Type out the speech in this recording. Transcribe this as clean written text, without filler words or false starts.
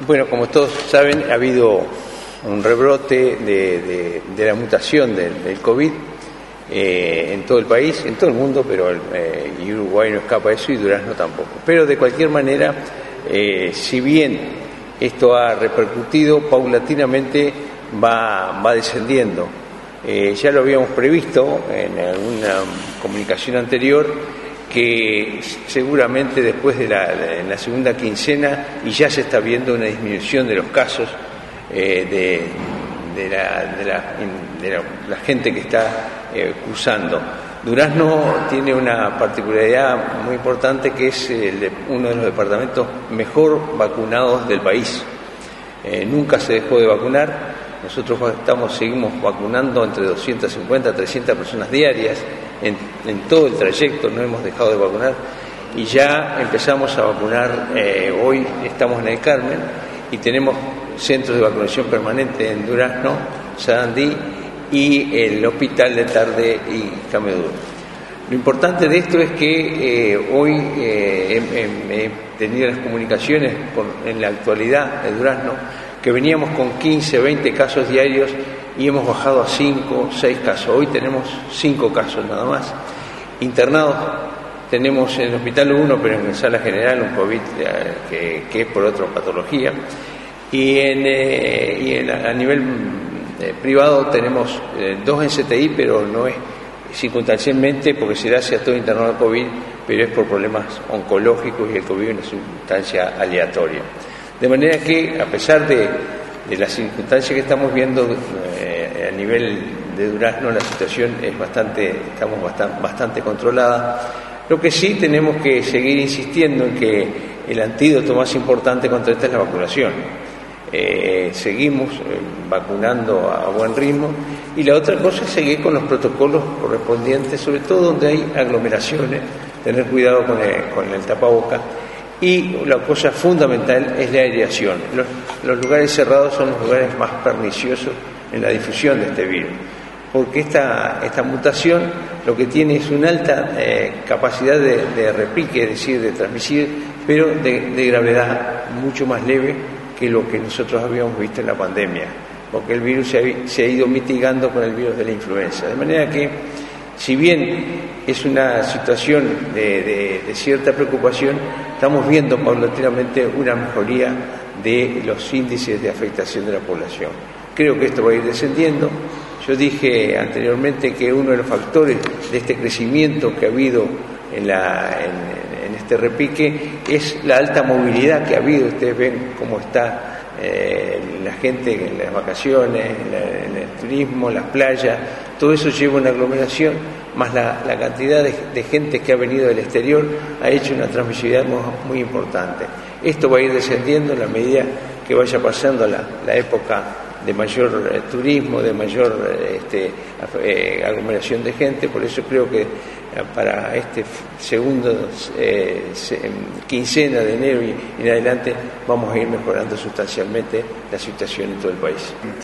Bueno, como todos saben, ha habido un rebrote de la mutación del COVID en todo el país, en todo el mundo, pero y Uruguay no escapa de eso y Durazno tampoco. Pero de cualquier manera, si bien esto ha repercutido, paulatinamente va descendiendo. Ya lo habíamos previsto en alguna comunicación anterior, que seguramente después de la segunda quincena, y ya se está viendo una disminución de los casos de la gente que está cruzando. Durazno tiene una particularidad muy importante, que es uno de los departamentos mejor vacunados del país. Nunca se dejó de vacunar. Nosotros seguimos vacunando entre 250 a 300 personas diarias en todo el trayecto, no hemos dejado de vacunar y ya empezamos a vacunar. Hoy estamos en el Carmen y tenemos centros de vacunación permanente en Durazno, Sarandí y el Hospital de Tarde y Cameduro. Lo importante de esto es que hoy he tenido las comunicaciones en la actualidad de Durazno, que veníamos con 15, 20 casos diarios y hemos bajado a 5, 6 casos. Hoy tenemos 5 casos nada más. Internados tenemos en el hospital 1, pero en sala general un COVID que es por otra patología. Y a nivel privado tenemos 2 en CTI, pero no es circunstancialmente porque se da hacia todo internado de COVID, pero es por problemas oncológicos y el COVID es una sustancia aleatoria. De manera que, a pesar de las circunstancias que estamos viendo a nivel de Durazno, la situación es estamos bastante controlada. Lo que sí tenemos que seguir insistiendo en que el antídoto más importante contra esta es la vacunación. Seguimos vacunando a buen ritmo y la otra cosa es seguir con los protocolos correspondientes, sobre todo donde hay aglomeraciones, tener cuidado con el tapaboca. Y la cosa fundamental es la aireación. Los lugares cerrados son los lugares más perniciosos en la difusión de este virus, porque esta mutación lo que tiene es una alta capacidad de repique, es decir, de transmitir, pero de gravedad mucho más leve que lo que nosotros habíamos visto en la pandemia, porque el virus se ha ido mitigando con el virus de la influenza. De manera que, si bien es una situación de cierta preocupación, estamos viendo paulatinamente una mejoría de los índices de afectación de la población. Creo que esto va a ir descendiendo. Yo dije anteriormente que uno de los factores de este crecimiento que ha habido en este repique es la alta movilidad que ha habido. Ustedes ven cómo está la gente en las vacaciones, en el turismo, las playas. Todo eso lleva una aglomeración, más la cantidad de gente que ha venido del exterior ha hecho una transmisibilidad muy importante. Esto va a ir descendiendo en la medida que vaya pasando la época de mayor turismo, de mayor aglomeración de gente. Por eso creo que para este segundo quincena de enero y en adelante vamos a ir mejorando sustancialmente la situación en todo el país.